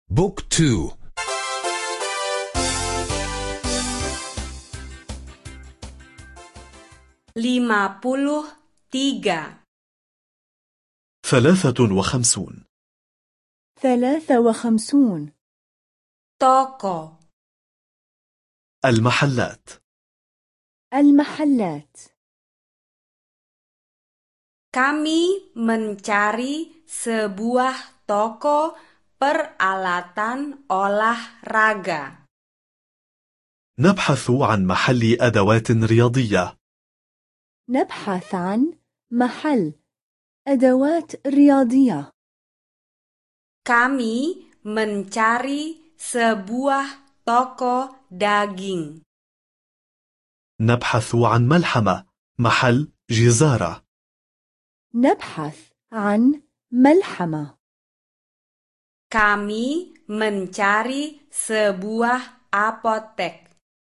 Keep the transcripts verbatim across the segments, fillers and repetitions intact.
بوك تو. lima puluh tiga. ثلاثة وخمسون. ثلاثة وخمسون. Toko. المحلات. المحلات. Kami mencari sebuah toko peralatan olahraga. نبحث عن محل أدوات رياضية. نبحث عن محل أدوات رياضية. Kami mencari sebuah toko daging. نبحث عن ملحمة، محل جزارة. نبحث عن ملحمة. Kami mencari sebuah apotek.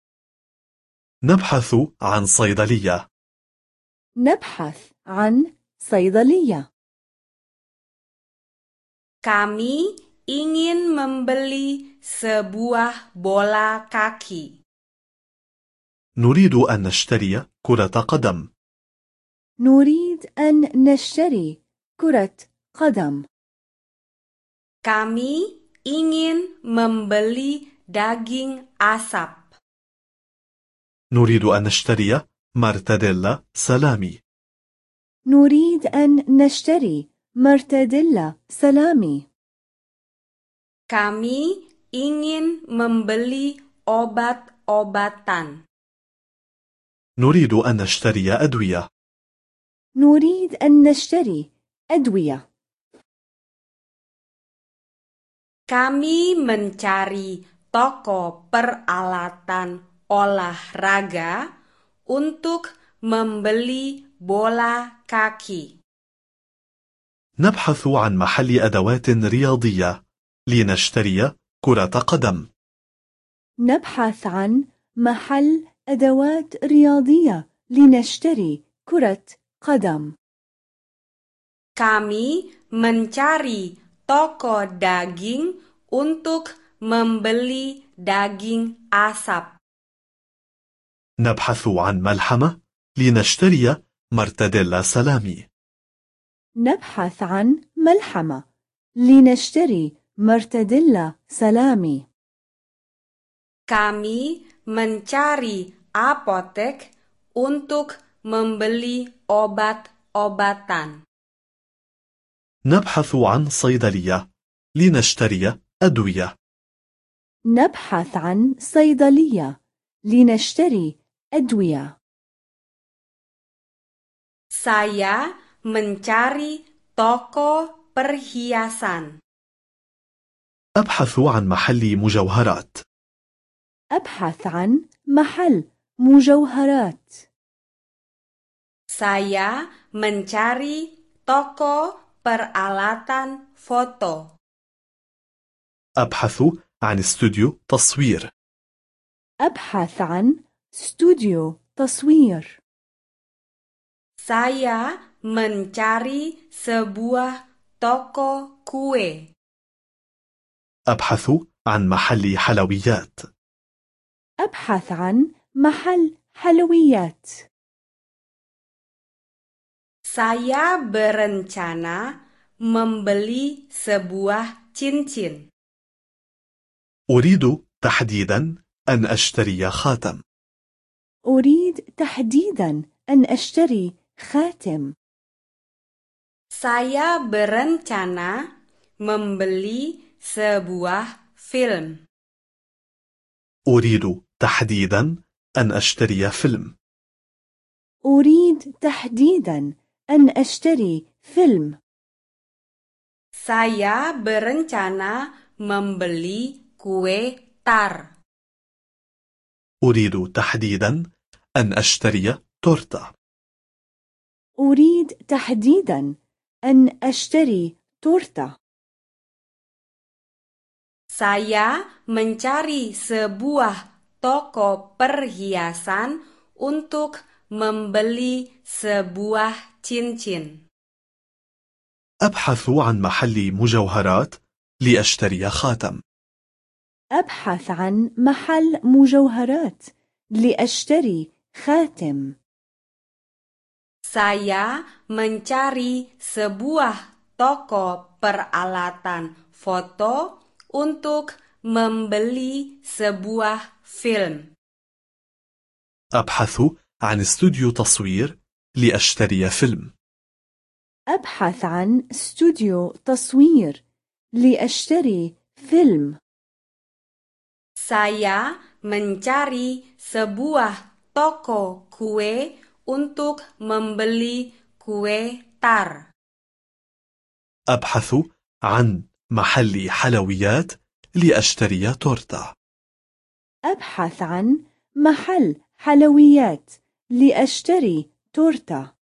نبحث عن صيدلية. نبحث عن صيدلية. Kami ingin membeli sebuah bola kaki. نريد أن نشتري كرة قدم. نريد أن نشتري كرة قدم. Kami ingin membeli daging asap. نريد أن نشتري مرتديلا سلامي. نريد أن نشتري مرتديلا سلامي. Kami ingin membeli obat-obatan. نريد أن نشتري أدوية. نريد أن نشتري أدوية. Kami mencari toko peralatan olahraga untuk membeli bola kaki. نبحث عن محل أدوات رياضية لنشتري كرة قدم. نبحث عن محل أدوات رياضية لنشتري كرة قدم. Kami mencari toko daging untuk membeli daging asap. نبحث عن ملحمة لنشتري مرتديلا سلامي. نبحث عن ملحمة لنشتري مرتديلا سلامي. Kami mencari apotek untuk membeli obat-obatan. نبحث عن صيدلية لنشتري أدوية. نبحث عن صيدلية لنشتري أدوية. Saya mencari toko perhiasan. أبحث عن محل مجوهرات. أبحث عن محل مجوهرات. Saya mencari toko peralatan foto. أبحث عن استوديو تصوير. أبحث عن استوديو تصوير. Saya mencari sebuah toko kue. أبحث عن محل حلويات. أبحث عن محل حلويات. Saya berencana membeli sebuah cincin. أريد تحديدا أن أشتري خاتم. أريد تحديدا أن أشتري خاتم. Saya berencana membeli sebuah film. أريد تحديدا أن أشتري فيلم. أريد تحديدا أن أشتري فيلم. Saya berencana membeli kue tar. أريد تحديدا أن أشتري تورتة. أريد تحديدا أن أشتري تورتة. Saya mencari sebuah toko perhiasan untuk membeli sebuah cincin. أبحث عن محل مجوهرات لأشتري خاتم. أبحث عن محل مجوهرات لأشتري خاتم. Saya mencari sebuah toko peralatan foto untuk membeli sebuah film. أبحث عن استوديو تصوير لأشتري فيلم. أبحث عن استوديو تصوير لأشتري فيلم. Saya mencari sebuah toko kue untuk membeli kue tar. أبحث عن محل حلويات لأشتري تورتة. أبحث عن محل حلويات لأشتري تورتة.